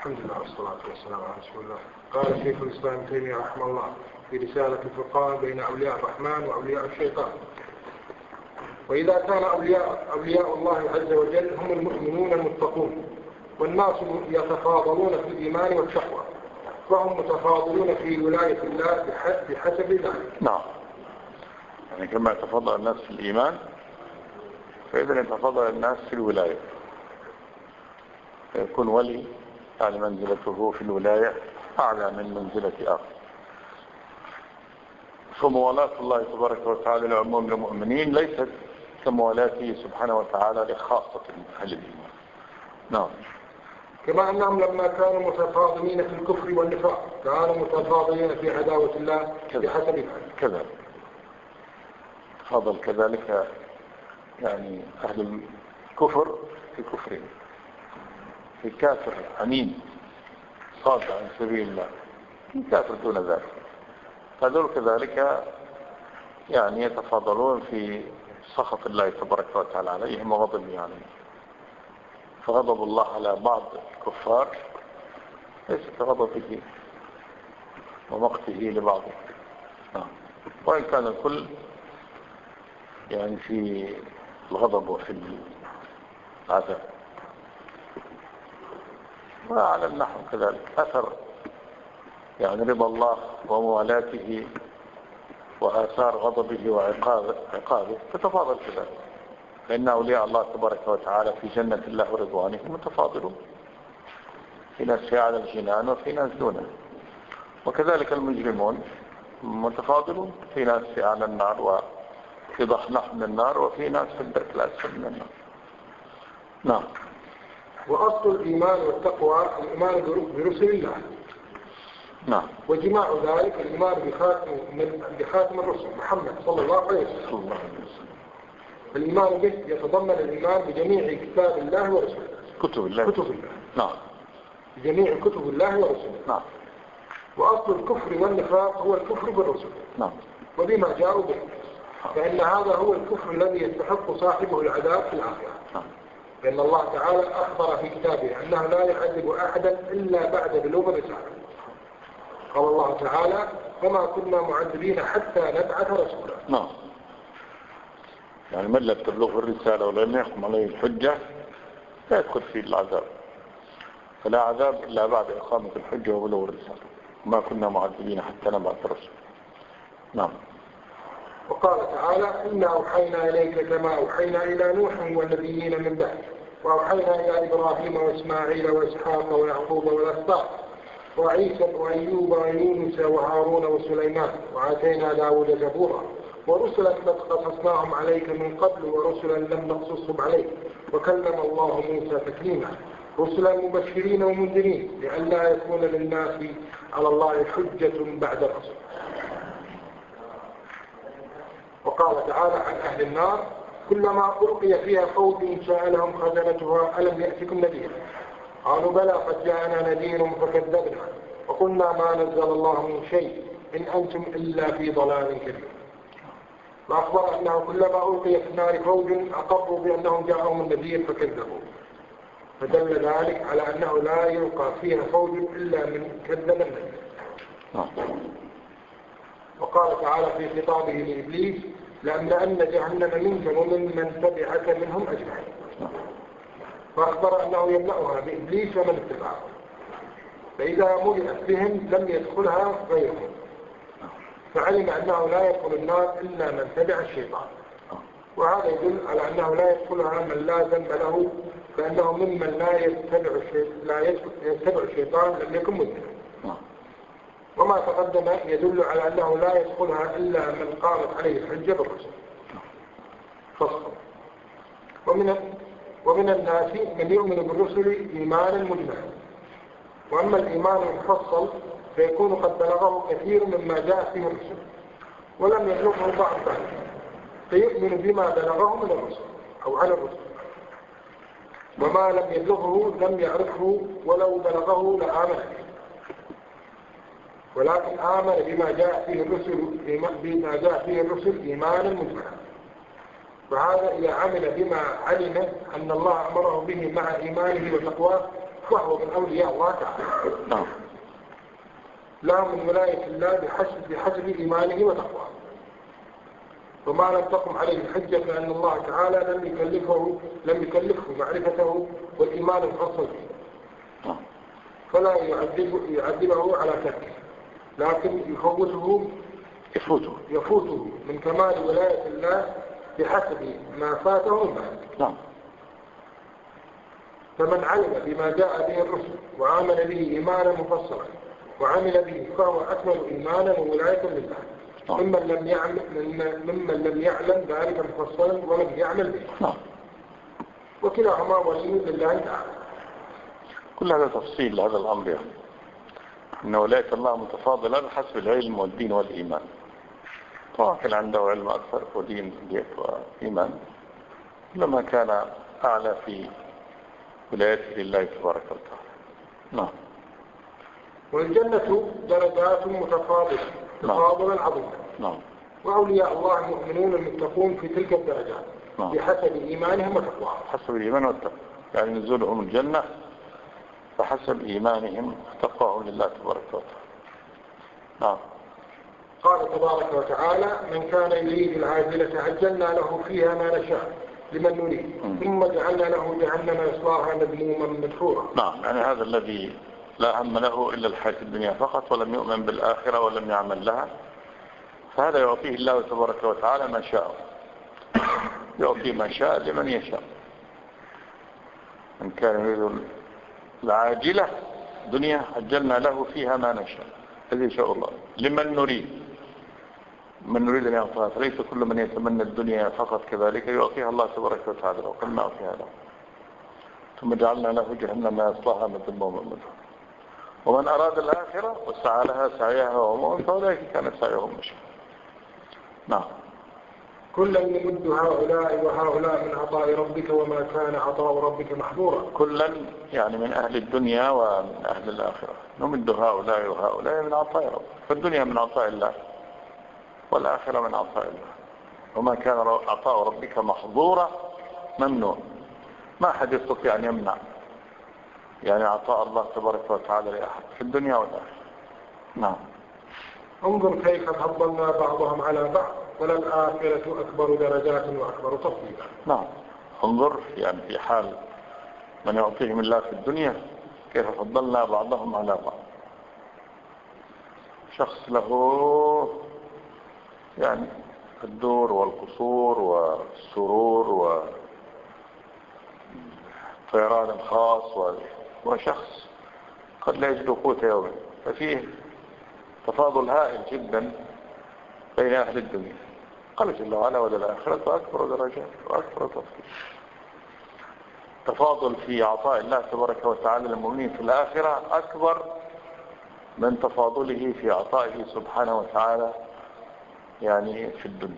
الحمد لله والصلاة والسلام على رسول الله. قال شيخ الإسلام ابن تيمية رحمه الله في رسالة الفرقان بين أولياء الرحمن وأولياء الشيطان: وإذا كان أولياء الله عز وجل هم المؤمنون المتقون، والناس يتفاضلون في الإيمان والتقوى، فهم متفاضلون في ولاية الله بحسب ذلك. نعم، يعني كما يتفضل الناس في الإيمان فإذا يتفضل الناس في الولاية، فيكون ولي يعني منزلته في الولاية أعلى من منزلة آخر. فموالاة الله تبارك وتعالى لعموم المؤمنين ليست كموالاته سبحانه وتعالى لخاصة أهل الإيمان. نعم. كما أنهم لما كانوا متفاضلين في الكفر والنفاق كانوا متفاضلين في عداوة الله بحسب ذلك. كذلك تفاضل كذلك يعني أهل الكفر في كفرهم، في كافر أمين صاد عن سبيل الله، في كافر دون ذلك، فذلك كذلك يعني يتفاضلون في سخط الله تبارك وتعالى عليهم وغضبه عليهم. فغضب الله على بعض الكفار ليس كغضبه ومقته لبعضهم، وإن كان الكل يعني في الغضب وفي العذاب. وعلى النحو كذلك أثر يعني رضا الله وموالاته وآثار غضبه وعقابه تتفاضل كذلك، لأن أولياء الله تبارك وتعالى في جنة الله ورضوانه متفاضلون، في ناس في أعلى الجنان وفي ناس دونه، وكذلك المجرمون متفاضلون، في ناس في أعلى النار وفي ضحنح من النار، وفي ناس في الدرك الأسفل من النار. نعم. وأصل الإيمان والتقوى الإيمان برسل الله. نعم. وجماع ذلك الإيمان بخاتم الرسل محمد صلى الله عليه وسلم. الإيمان به يتضمن الإيمان بجميع كتاب الله ورسله. كتب الله. نعم. بجميع كتب الله ورسله. نعم. وأصل الكفر والنفاق هو الكفر بالرسل. نعم. وبما جاءوا به، فإن هذا هو الكفر الذي يستحق صاحبه العذاب في الآخرة. نعم. فإن الله تعالى أخبر في كتابه أنه لا يعذب أحدا إلا بعد بلوغ الرسالة. قال الله تعالى: وما كنا معذبين حتى نبعث رسولا. نعم. يعني من لم تبلغ الرسالة ولم يحكم عليه الحجة لا يدخل فيه العذاب، فلا عذاب إلا بعد إقامة الحجة وبلوغ الرسالة. وما كنا معذبين حتى نبعث رسولا. نعم. وقال تعالى: إنا أوحينا إليك كما أوحينا إلى نوح والنبيين من بعد، وأوحينا إلى إبراهيم وإسماعيل وإسحاق ويعقوب والأسباط وعيسى وأيوب ويونس وهارون وسليمان، وآتينا داود زبورا، ورسلا قد قصصناهم عليك من قبل ورسلا لم نقصصهم عليك، وكلم الله موسى تكليما، رسلا مبشرين ومنذرين لئلا يكون للناس على الله حجة بعد الرسل. وقال تعالى عن أهل النار: كلما ألقي فيها فوج سألهم خزنتها ألم يأتكم نذير؟ قالوا بلى قد جاءنا نذير فكذبنا وقلنا ما نزل الله من شيء إن أنتم إلا في ضلال كبير. وأخبر أنه كلما ألقي في النار فوج أقروا بأنهم جاءهم النذير فكذبوا، فدل ذلك على أنه لا يلقى فيها فوج إلا من كذب النذير. وقال تعالى في خطابه لإبليس: لأملأن جهنم منك ومن تبعك منهم أجمعين. فأخبر أنه يملأها بإبليس ومن اتبعه، فإذا ملئت بهم لم يدخلها غيرهم، فعلم أنه لا يدخل النار إلا من تبع الشيطان. وهذا يدل على أنه لا يدخلها من لا ذنب له، فإنه ممن لا يتبع الشيطان لم يكن مذنبا. وما تقدم يدل على أنه لا يدخلها إلا من قامت عليه الحجة بالرسل. فصل. ومن الناس من يؤمن بالرسل إيمانا مجملا، وأما الإيمان المفصل فيكون قد بلغه كثير مما جاء فيه الرسل ولم يبلغه بعض ذلك، فيؤمن بما بلغه من الرسل أو على الرسل، وما لم يبلغه لم يعرفه ولو بلغه لآمن به، ولكن آمن بما جاء فيه الرسل إيمانا مجملا. فهذا إذا عمل بما علم أن الله أمره به مع إيمانه وتقواه فهو من أولياء الله تعالى. نعم. لهم من ولاية الله بحسب إيمانه وتقواه. وما لم تقم عليه الحجة فإن الله تعالى لم يكلفه معرفته والإيمان الخاص به، فلا يعذبه على تركه، لكن يفوته من كمال ولاية الله بحسب ما فاته منه. نعم. فمن علم بما جاء به الرسل وآمن به إيمانا مفصلا وعمل به فهو أكمل إيمانا وولاية لله ممن لم يعلم ذلك مفصلا ولم يعمل به. وكلاهما ولي لله تعالى. كل هذا تفصيل هذا الأمر، يعني أن ولاية الله متفاضلة بحسب العلم والدين والإيمان. طبعا كان عنده علم أكثر ودين وإيمان لما كان أعلى في ولايته لله تبارك وتعالى. نعم. والجنة درجات متفاضلة تفاضلا عظيما. نعم. وأولياء الله المؤمنون المتقون في تلك الدرجات بحسب إيمانهم وتقواهم. حسب الإيمان والتقوى، يعني نزولهم الجنة بحسب إيمانهم وتقواهم لله تبارك وتعالى. نعم. قال تبارك وتعالى: من كان يريد العاجلة عجلنا له فيها ما نشاء لمن نريد ثم جعلنا له جهنم يصلاها مذموما مدحورا. نعم، يعني هذا الذي لا هم له إلا الحياة الدنيا فقط ولم يؤمن بالآخرة ولم يعمل لها، فهذا يعطيه الله تبارك وتعالى ما شاء، يعطي ما شاء لمن يشاء. من كان يريد العاجلة دنيا عجلنا له فيها ما نشاء، هذه شاء الله لمن نريد. من نريد أن يعطيها، فليس كل من يتمنى الدنيا فقط كذلك يعطيها الله تبارك وتعالى، وقد نعطيها له. ثم جعلنا له جهنم يصلاها مذموما مدحورا. ومن أراد الآخرة وسعى لها سعيها وهو مؤمن فأولئك كان سعيهم مشكورا. نعم. كلا نمد هؤلاء وهؤلاء من عطاء ربك وما كان عطاء ربك محظورا. كلا يعني من أهل الدنيا ومن أهل الآخرة، نمد هؤلاء وهؤلاء من عطاء ربك، فالدنيا من عطاء الله والآخرة من عطاء الله. وما كان عطاء ربك محظورا ممنوع، ما أحد يستطيع أن يمنع يعني عطاء الله تبارك وتعالى لأحد في الدنيا والآخرة. نعم. انظر كيف فضلنا بعضهم على بعض وللآخرة أكبر درجات وأكبر تفضيلا. نعم. انظر يعني في حال من يعطيهم الله في الدنيا كيف فضلنا بعضهم على بعض. شخص له يعني الدور والقصور والسرور والطيران الخاص، وشخص قد لا يجد قوت يومه، ففيه تفاضل هائل جدا بين أهل الدنيا. قال جل وعلا: وللآخرة أكبر درجات وأكبر تفضيل. تفاضل في عطاء الله تبارك وتعالى للمؤمنين في الآخرة أكبر من تفاضله في عطائه سبحانه وتعالى يعني في الدنيا.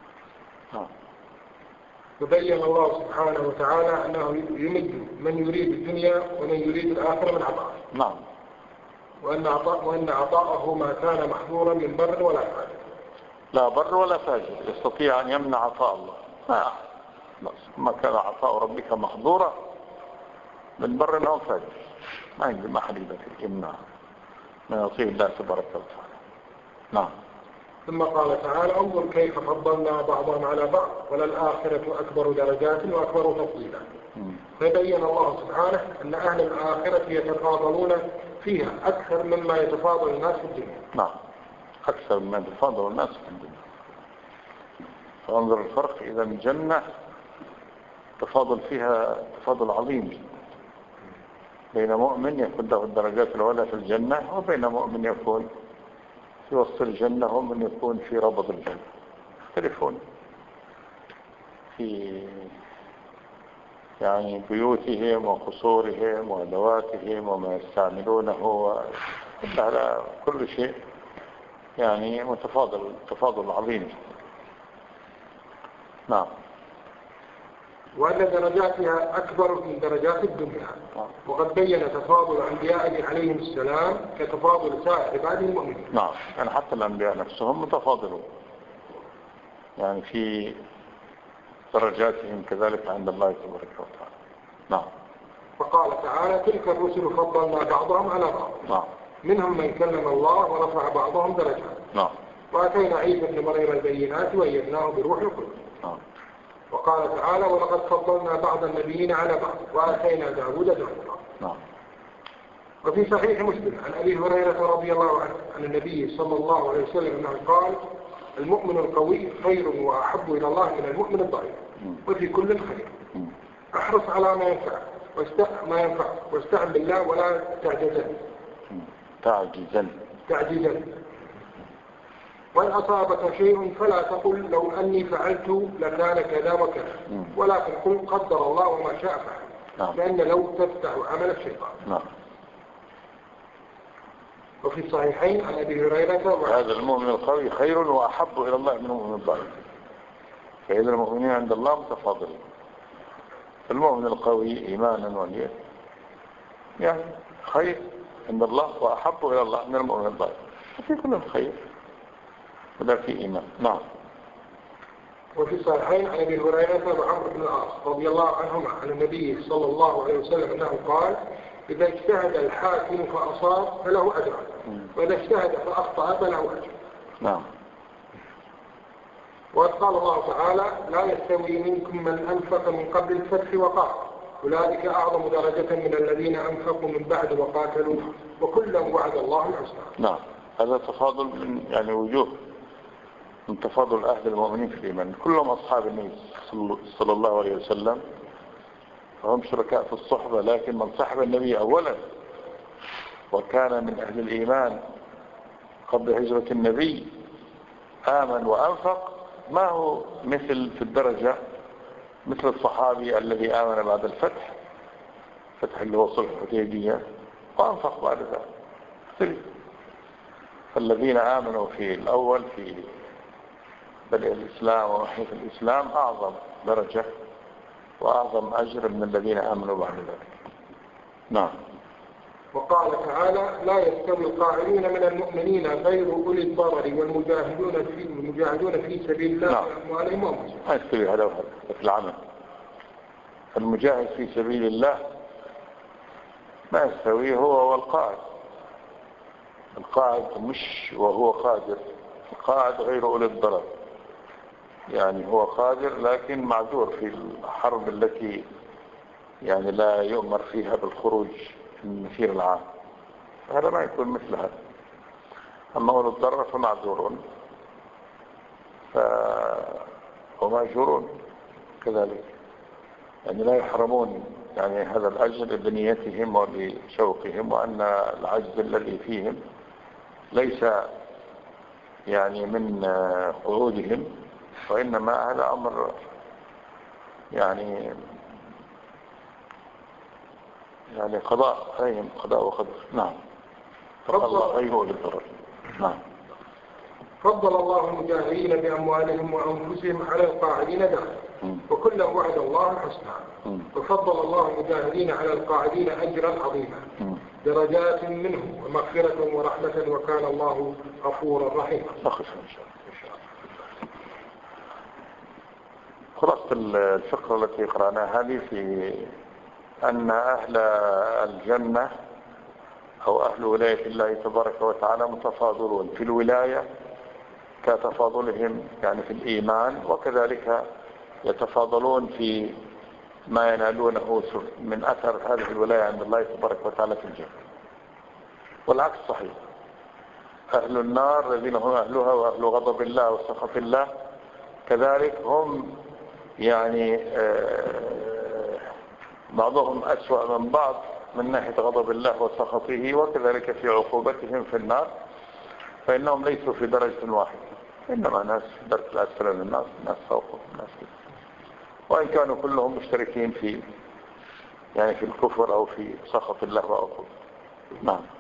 يبين الله سبحانه وتعالى أنه يمد من يريد الدنيا ومن يريد الآخرة من عطاءه. نعم. وأن عطاءه ما كان محظورا من بر ولا فاجر. لا بر ولا فاجر يستطيع أن يمنع عطاء الله، ما كان عطاء ربك محظورا من بر أو فاجر، ما عندي ما حد يقدر يمنع من يطيع الله تبارك وتعالى. نعم. ثم قال تعالى: انظر كيف فضلنا بعضهم على بعض وللآخرة أكبر درجات وأكبر تفضيلا. فبين الله سبحانه أن أهل الآخرة يتفاضلون فيها أكثر مما يتفاضل الناس في الدنيا. نعم، أكثر مما يتفاضل الناس في الدنيا. فانظر الفرق، إذا الجنة تفاضل فيها تفاضل عظيم جدا بين مؤمن يكون له الدرجات العلى في الجنة وبين مؤمن يكون في وسط الجنة ومن يكون في ربض الجنة. يختلفون في يعني بيوتهم وقصورهم وأدواتهم وما يستعملونه على كل شيء، يعني متفاضل تفاضل عظيم. نعم. وأن درجاتها أكبر من درجات الدنيا. وقد بين تفاضل الأنبياء عليهم السلام كتفاضل سائر عباد المؤمنين. نعم، يعني حتى الأنبياء نفسهم متفاضلون يعني في درجاتهم كذلك عند الله تبارك وتعالى. نعم. فقال تعالى تلك الرسل فضلنا بعضهم على بعض منهم من كلم الله ورفع بعضهم درجات وآتينا عيسى ابن مريم البينات وأيدناه بروح القدس. وقال تعالى ولقد فضلنا بعض النبيين على بعض وآتينا داود زبورا. وفي صحيح مسلم عن أبي هريرة رضي الله عنه عن النبي صلى الله عليه وسلم أنه قال المؤمن القوي خير وأحب إلى الله من المؤمن الضعيف وفي كل خير. احرص على ما ينفع واستعن بالله ولا تعجزا. وإن أصابك شيء فلا تقل لو أني فعلت لكان كذا وكذا ولكن قل قدر الله وما شاء فعل لأن لو تفتح عمل الشيطان. وفي الصحيحين عن أبي هريرة هذا المؤمن القوي خير وأحب إلى الله من المؤمن الضعيف. فإذا المؤمنين عند الله متفاضلين. المؤمن القوي إيمانا ونية يعني خير عند الله وأحب إلى الله من المؤمن الضعيف. وفي كل خير ولا في إيمان. وفي الصحيحين عن أبي هريرة وعمرو بن العاص رضي الله عنهما عن النبي صلى الله عليه وسلم أنه قال إذا اجتهد الحاكم فأصاب فله أجر وإذا اجتهد فأخطأ فله أجر. وقد قال الله تعالى لا يستوي منكم من أنفق من قبل الفتح وقاتل أولئك أعظم درجة من الذين أنفقوا من بعد وقاتلوا وكلا وعد الله الحسنى. هذا تفاضل من يعني وجوه من تفاضل أهل المؤمنين في الإيمان. كلهم أصحاب النبي صلى الله عليه وسلم فهم شركاء في الصحبة لكن من صحب النبي أولا وكان من أهل الإيمان قبل هجرة النبي آمن وأنفق ما هو مثل في الدرجة مثل الصحابي الذي آمن بعد الفتح اللي هو صلح الحديبية وأنفق بعد ذلك. فالذين آمنوا في الأول في بدء الإسلام ومحيط الإسلام أعظم درجة وأعظم أجر من الذين آمنوا بعد ذلك. وقال تعالى لا يستوي القاعدون من المؤمنين غير أولي الضرر والمجاهدون في سبيل الله بأموالهم وأنفسهم. ما يستوي هذا وهذا في العمل. المجاهد في سبيل الله ما يستوي هو والقاعد. القاعد مش وهو قادر. القاعد غير أولي الضرر يعني هو قادر لكن معذور في الحرب التي يعني لا يؤمر فيها بالخروج في المسير العام. هذا ما يكون مثل هذا. أما أولي الضرر فمعذورون ومأجورون كذلك يعني لا يحرمون يعني هذا الأجر بنيتهم وبشوقهم وأن العجز الذي فيهم ليس يعني من قعودهم وإنما هذا أمر يعني قضاء عليهم قضاء وقدر. فالله غيره للضرر. فضل الله المجاهدين بأموالهم وأنفسهم على القاعدين درجة وكلا وعد الله الحسنى. وفضل الله المجاهدين على القاعدين أجرا عظيما درجات منه ومغفرة ورحمة وكان الله غفورا رحيما. خلاصة الفقرة التي قرأناها هذه في أن أهل الجنة أو أهل ولاية الله تبارك وتعالى متفاضلون في الولاية كتفاضلهم يعني في الإيمان وكذلك يتفاضلون في ما ينالونه من أثر هذه الولاية عند الله تبارك وتعالى في الجنة. والعكس صحيح. أهل النار الذين هم أهلها وأهل غضب الله وسخط الله كذلك هم يعني بعضهم أسوأ من بعض من ناحية غضب الله وسخطه وكذلك في عقوبتهم في النار فإنهم ليسوا في درجة واحدة إنما ناس في درجة الأسفل من الناس ناس فوقهم ناس وإن كانوا كلهم مشتركين في يعني في الكفر أو في سخط الله وعقوبته.